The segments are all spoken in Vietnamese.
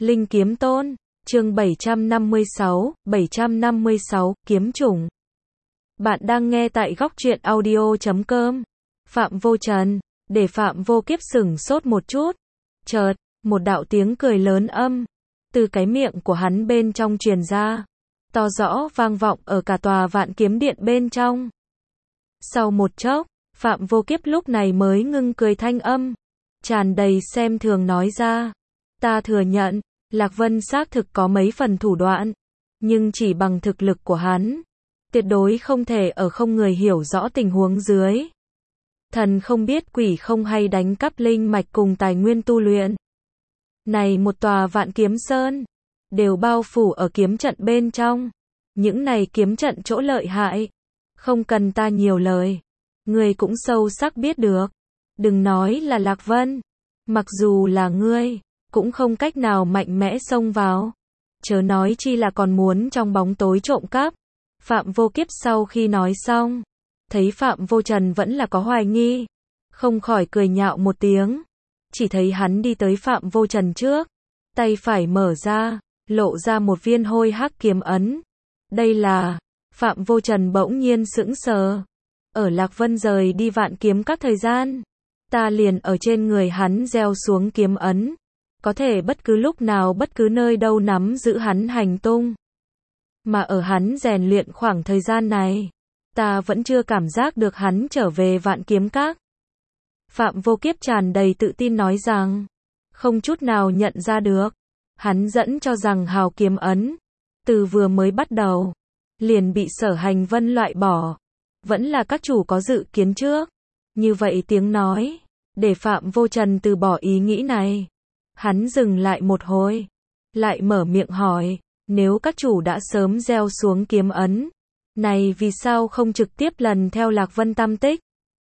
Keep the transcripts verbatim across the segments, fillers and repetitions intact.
Linh Kiếm Tôn, chương bảy trăm năm mươi sáu, bảy trăm năm mươi sáu, Kiếm Chủng. Bạn đang nghe tại góc truyện audio chấm com. Phạm Vô Trần, để Phạm Vô Kiếp sửng sốt một chút. Chợt, một đạo tiếng cười lớn âm, từ cái miệng của hắn bên trong truyền ra, to rõ vang vọng ở cả tòa Vạn Kiếm Điện bên trong. Sau một chốc, Phạm Vô Kiếp lúc này mới ngưng cười thanh âm, tràn đầy xem thường nói ra. Ta thừa nhận, Lạc Vân xác thực có mấy phần thủ đoạn, nhưng chỉ bằng thực lực của hắn, tuyệt đối không thể ở không người hiểu rõ tình huống dưới. Thần không biết quỷ không hay đánh cắp linh mạch cùng tài nguyên tu luyện. Này một tòa Vạn Kiếm Sơn, đều bao phủ ở kiếm trận bên trong. Những này kiếm trận chỗ lợi hại, không cần ta nhiều lời, ngươi cũng sâu sắc biết được. Đừng nói là Lạc Vân, mặc dù là ngươi, cũng không cách nào mạnh mẽ xông vào. Chớ nói chi là còn muốn trong bóng tối trộm cắp. Phạm Vô Kiếp sau khi nói xong, thấy Phạm Vô Trần vẫn là có hoài nghi, không khỏi cười nhạo một tiếng. Chỉ thấy hắn đi tới Phạm Vô Trần trước, tay phải mở ra, lộ ra một viên hôi hắc kiếm ấn. Đây là... Phạm Vô Trần bỗng nhiên sững sờ. Ở Lạc Vân rời đi Vạn Kiếm các thời gian, ta liền ở trên người hắn gieo xuống kiếm ấn, có thể bất cứ lúc nào bất cứ nơi đâu nắm giữ hắn hành tung. Mà ở hắn rèn luyện khoảng thời gian này, ta vẫn chưa cảm giác được hắn trở về Vạn Kiếm các. Phạm Vô Kiếp tràn đầy tự tin nói rằng, không chút nào nhận ra được. Hắn dẫn cho rằng hào kiếm ấn, từ vừa mới bắt đầu, liền bị Sở Hành Vân loại bỏ. Vẫn là các chủ có dự kiến trước. Như vậy tiếng nói, để Phạm Vô Trần từ bỏ ý nghĩ này. Hắn dừng lại một hồi, lại mở miệng hỏi, nếu các chủ đã sớm gieo xuống kiếm ấn, này vì sao không trực tiếp lần theo Lạc Vân tam tích?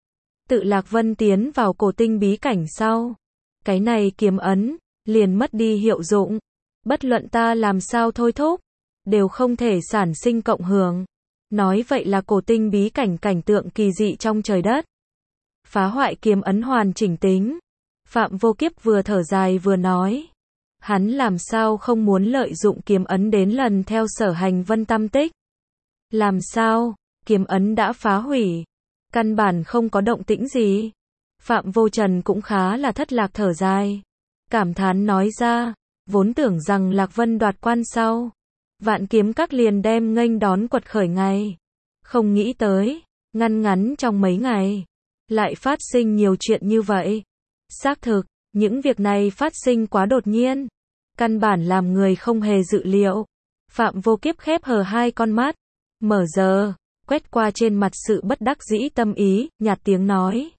Tự Lạc Vân tiến vào cổ tinh bí cảnh sau, cái này kiếm ấn, liền mất đi hiệu dụng. Bất luận ta làm sao thôi thúc, đều không thể sản sinh cộng hưởng. Nói vậy là cổ tinh bí cảnh cảnh tượng kỳ dị trong trời đất. Phá hoại kiếm ấn hoàn chỉnh tính. Phạm Vô Kiếp vừa thở dài vừa nói. Hắn làm sao không muốn lợi dụng kiếm ấn đến lần theo Sở Hành Vân tam tích. Làm sao, kiếm ấn đã phá hủy. Căn bản không có động tĩnh gì. Phạm Vô Trần cũng khá là thất lạc thở dài. Cảm thán nói ra, vốn tưởng rằng Lạc Vân đoạt quan sau, Vạn Kiếm các liền đem nghênh đón quật khởi ngày. Không nghĩ tới, ngăn ngắn trong mấy ngày, lại phát sinh nhiều chuyện như vậy. Xác thực, những việc này phát sinh quá đột nhiên, căn bản làm người không hề dự liệu. Phạm Vô Kiếp khép hờ hai con mắt, mở giờ, quét qua trên mặt sự bất đắc dĩ tâm ý, nhạt tiếng nói.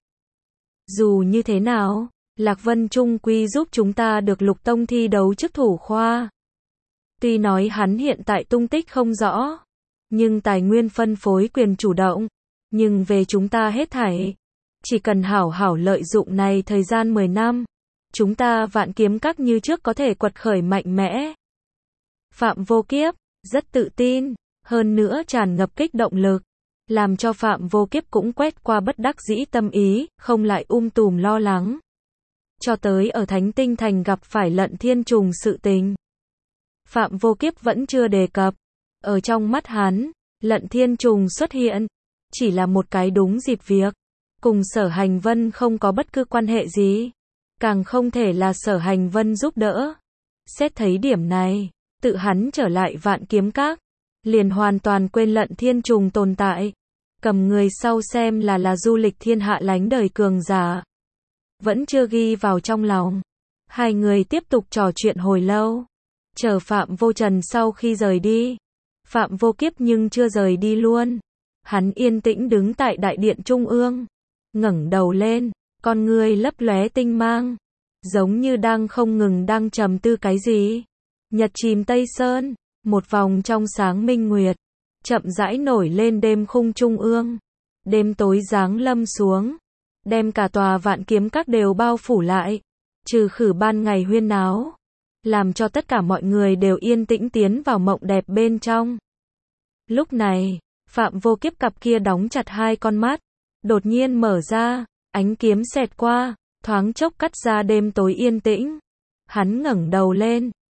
Dù như thế nào, Lạc Vân chung quy giúp chúng ta được Lục Tông thi đấu chức thủ khoa. Tuy nói hắn hiện tại tung tích không rõ, nhưng tài nguyên phân phối quyền chủ động. Nhưng về chúng ta hết thảy, chỉ cần hảo hảo lợi dụng này thời gian mười năm, chúng ta Vạn Kiếm các như trước có thể quật khởi mạnh mẽ. Phạm Vô Kiếp, rất tự tin, hơn nữa tràn ngập kích động lực, làm cho Phạm Vô Kiếp cũng quét qua bất đắc dĩ tâm ý, không lại um tùm lo lắng. Cho tới ở Thánh Tinh Thành gặp phải Lận Thiên Trùng sự tình, Phạm Vô Kiếp vẫn chưa đề cập. Ở trong mắt hắn, Lận Thiên Trùng xuất hiện, chỉ là một cái đúng dịp việc, cùng Sở Hành Vân không có bất cứ quan hệ gì, càng không thể là Sở Hành Vân giúp đỡ. Xét thấy điểm này, tự hắn trở lại Vạn Kiếm các, liền hoàn toàn quên Lận Thiên Trùng tồn tại, cầm người sau xem là là du lịch thiên hạ lánh đời cường giả, vẫn chưa ghi vào trong lòng. Hai người tiếp tục trò chuyện hồi lâu, chờ Phạm Vô Trần sau khi rời đi. Phạm Vô Kiếp nhưng chưa rời đi luôn. Hắn yên tĩnh đứng tại đại điện trung ương, ngẩng đầu lên, con ngươi lấp lóe tinh mang, giống như đang không ngừng đang trầm tư cái gì. Nhật chìm Tây Sơn, một vòng trong sáng minh nguyệt, chậm rãi nổi lên đêm khung trung ương. Đêm tối giáng lâm xuống, đem cả tòa Vạn Kiếm các đều bao phủ lại, trừ khử ban ngày huyên náo, làm cho tất cả mọi người đều yên tĩnh tiến vào mộng đẹp bên trong. Lúc này, Phạm Vô Kiếp cặp kia đóng chặt hai con mắt, đột nhiên mở ra, ánh kiếm xẹt qua, thoáng chốc cắt ra đêm tối yên tĩnh. Hắn ngẩng đầu lên,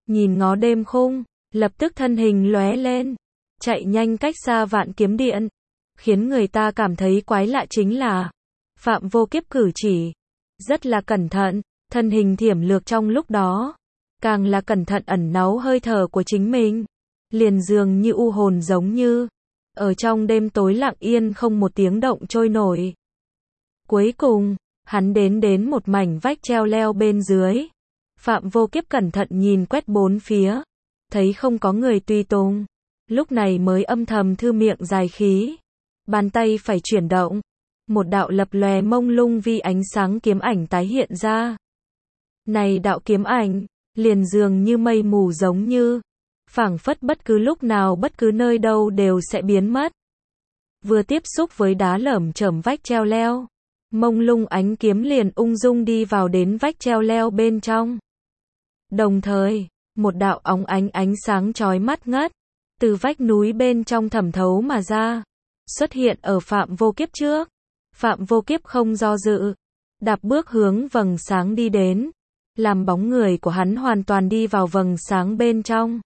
nhìn ngó đêm khung, lập tức thân hình lóe lên, chạy nhanh cách xa vạn kiếm điện. Khiến người ta cảm thấy quái lạ chính là, Phạm Vô Kiếp cử chỉ rất là cẩn thận, thân hình thiểm lược trong lúc đó, càng là cẩn thận ẩn náu hơi thở của chính mình, liền dường như u hồn giống như, ở trong đêm tối lặng yên không một tiếng động trôi nổi. Cuối cùng, hắn đến đến một mảnh vách treo leo bên dưới. Phạm Vô Kiếp cẩn thận nhìn quét bốn phía, thấy không có người tùy tùng, lúc này mới âm thầm thư miệng dài khí, bàn tay phải chuyển động, một đạo lập lòe mông lung vi ánh sáng kiếm ảnh tái hiện ra. Này đạo kiếm ảnh, liền dường như mây mù giống như, phảng phất bất cứ lúc nào bất cứ nơi đâu đều sẽ biến mất. Vừa tiếp xúc với đá lởm chởm vách treo leo, mông lung ánh kiếm liền ung dung đi vào đến vách treo leo bên trong. Đồng thời, một đạo óng ánh ánh sáng chói mắt ngất, từ vách núi bên trong thẩm thấu mà ra, xuất hiện ở Phạm Vô Kiếp trước. Phạm Vô Kiếp không do dự, đạp bước hướng vầng sáng đi đến, làm bóng người của hắn hoàn toàn đi vào vầng sáng bên trong.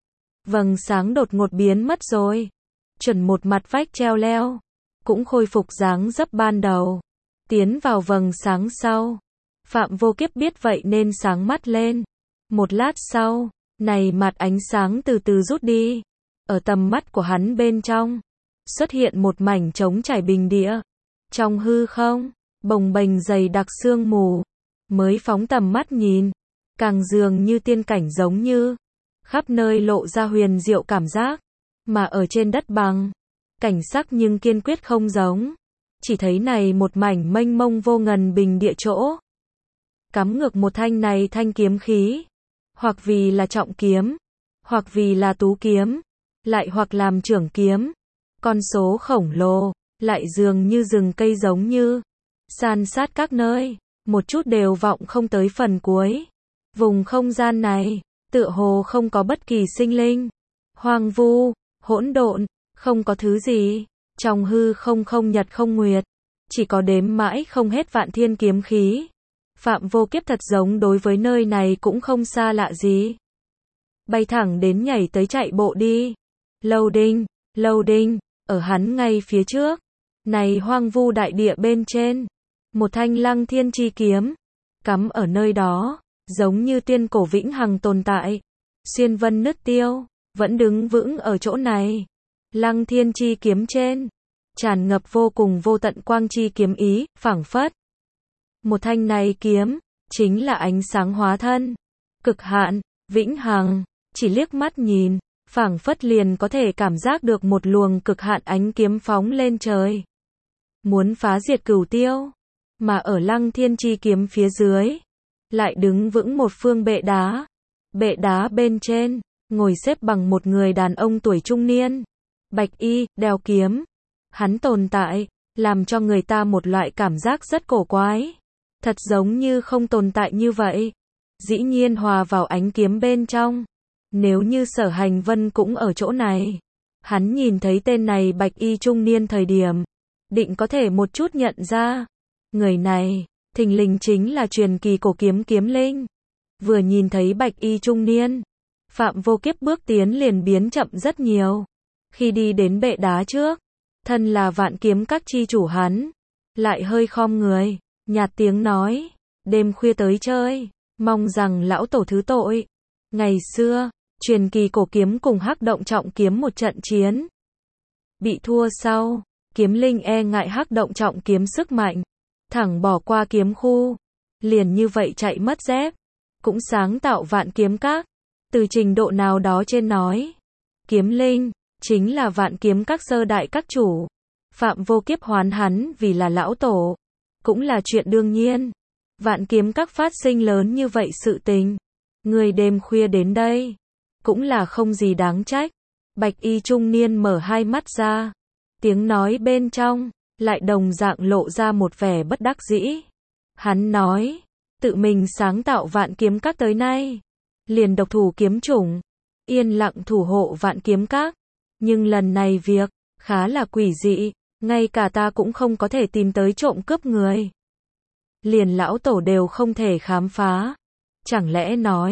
Vầng sáng đột ngột biến mất rồi, chuẩn một mặt vách treo leo, cũng khôi phục dáng dấp ban đầu, tiến vào vầng sáng sau. Phạm Vô Kiếp biết vậy nên sáng mắt lên. Một lát sau, này mặt ánh sáng từ từ rút đi, ở tầm mắt của hắn bên trong, xuất hiện một mảnh trống trải bình địa. Trong hư không, bồng bềnh dày đặc sương mù, mới phóng tầm mắt nhìn, càng dường như tiên cảnh giống như, khắp nơi lộ ra huyền diệu cảm giác, mà ở trên đất bằng, cảnh sắc nhưng kiên quyết không giống, chỉ thấy này một mảnh mênh mông vô ngần bình địa chỗ, cắm ngược một thanh này thanh kiếm khí, hoặc vì là trọng kiếm, hoặc vì là tú kiếm, lại hoặc làm trưởng kiếm, con số khổng lồ, lại dường như rừng cây giống như, san sát các nơi, một chút đều vọng không tới phần cuối. Vùng không gian này, tựa hồ không có bất kỳ sinh linh, hoang vu, hỗn độn, không có thứ gì, trong hư không không nhật không nguyệt, chỉ có đếm mãi không hết vạn thiên kiếm khí. Phạm Vô Kiếp thật giống đối với nơi này cũng không xa lạ gì. Bay thẳng đến nhảy tới chạy bộ đi. Loading, loading, ở hắn ngay phía trước. Này hoang vu đại địa bên trên, một thanh Lăng Thiên chi kiếm, cắm ở nơi đó, giống như tiên cổ vĩnh hằng tồn tại. Xuyên vân nứt tiêu, vẫn đứng vững ở chỗ này. Lăng Thiên chi kiếm trên, tràn ngập vô cùng vô tận quang chi kiếm ý, phảng phất. Một thanh này kiếm, chính là ánh sáng hóa thân, cực hạn, vĩnh hằng, chỉ liếc mắt nhìn, phảng phất liền có thể cảm giác được một luồng cực hạn ánh kiếm phóng lên trời. Muốn phá diệt cửu tiêu, mà ở Lăng Thiên chi kiếm phía dưới, lại đứng vững một phương bệ đá. Bệ đá bên trên, ngồi xếp bằng một người đàn ông tuổi trung niên, bạch y, đeo kiếm. Hắn tồn tại, làm cho người ta một loại cảm giác rất cổ quái. Thật giống như không tồn tại như vậy. Dĩ nhiên hòa vào ánh kiếm bên trong. Nếu như Sở Hành Vân cũng ở chỗ này, hắn nhìn thấy tên này bạch y trung niên thời điểm, định có thể một chút nhận ra. Người này, thình lình chính là truyền kỳ cổ kiếm kiếm linh. Vừa nhìn thấy bạch y trung niên, Phạm Vô Kiếp bước tiến liền biến chậm rất nhiều. Khi đi đến bệ đá trước, thân là Vạn Kiếm Các chi chủ hắn, lại hơi khom người, nhạt tiếng nói, đêm khuya tới chơi, mong rằng lão tổ thứ tội. Ngày xưa, truyền kỳ cổ kiếm cùng Hắc Động Trọng kiếm một trận chiến. Bị thua sau, kiếm linh e ngại Hắc Động Trọng kiếm sức mạnh, thẳng bỏ qua kiếm khu, liền như vậy chạy mất dép. Cũng sáng tạo Vạn Kiếm Các. Từ trình độ nào đó trên nói, kiếm linh chính là Vạn Kiếm Các sơ đại các chủ. Phạm Vô Kiếp hoán hắn vì là lão tổ, cũng là chuyện đương nhiên. Vạn Kiếm Các phát sinh lớn như vậy sự tình, người đêm khuya đến đây, cũng là không gì đáng trách. Bạch y trung niên mở hai mắt ra, tiếng nói bên trong lại đồng dạng lộ ra một vẻ bất đắc dĩ. Hắn nói, tự mình sáng tạo Vạn Kiếm Các tới nay, liền độc thủ kiếm chủng, yên lặng thủ hộ Vạn Kiếm Các. Nhưng lần này việc khá là quỷ dị, ngay cả ta cũng không có thể tìm tới trộm cướp người. Liền lão tổ đều không thể khám phá. Chẳng lẽ nói,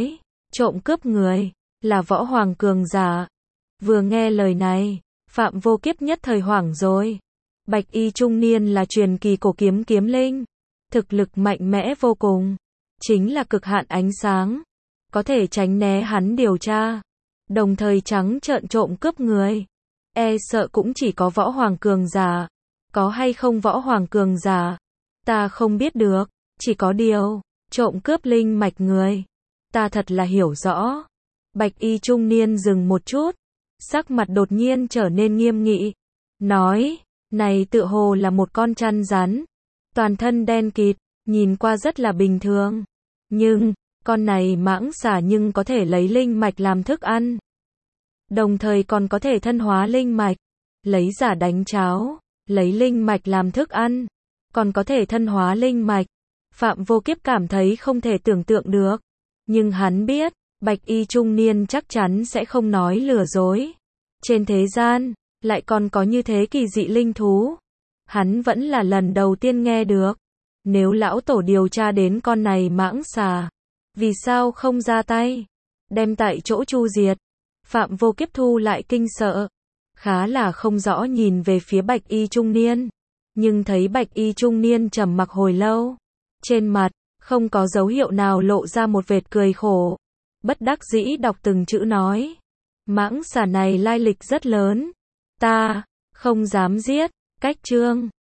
trộm cướp người, là võ hoàng cường giả. Vừa nghe lời này, Phạm Vô Kiếp nhất thời hoảng rồi. Bạch y trung niên là truyền kỳ cổ kiếm kiếm linh, thực lực mạnh mẽ vô cùng, chính là cực hạn ánh sáng, có thể tránh né hắn điều tra, đồng thời trắng trợn trộm cướp người. E sợ cũng chỉ có võ hoàng cường giả. Có hay không võ hoàng cường giả? Ta không biết được, chỉ có điều, trộm cướp linh mạch người. Ta thật là hiểu rõ. Bạch y trung niên dừng một chút, sắc mặt đột nhiên trở nên nghiêm nghị. Nói, này tựa hồ là một con chăn rắn. Toàn thân đen kịt, nhìn qua rất là bình thường. Nhưng, con này mãng xà nhưng có thể lấy linh mạch làm thức ăn. Đồng thời còn có thể thân hóa linh mạch, lấy giả đánh cháo, lấy linh mạch làm thức ăn, còn có thể thân hóa linh mạch. Phạm Vô Kiếp cảm thấy không thể tưởng tượng được, nhưng hắn biết, bạch y trung niên chắc chắn sẽ không nói lừa dối. Trên thế gian, lại còn có như thế kỳ dị linh thú. Hắn vẫn là lần đầu tiên nghe được. Nếu lão tổ điều tra đến con này mãng xà, vì sao không ra tay, đem tại chỗ chu diệt? Phạm Vô Kiếp thu lại kinh sợ, khá là không rõ nhìn về phía bạch y trung niên, nhưng thấy bạch y trung niên trầm mặc hồi lâu, trên mặt không có dấu hiệu nào lộ ra một vệt cười khổ, bất đắc dĩ đọc từng chữ nói: mãng xà này lai lịch rất lớn, ta không dám giết. Cách chương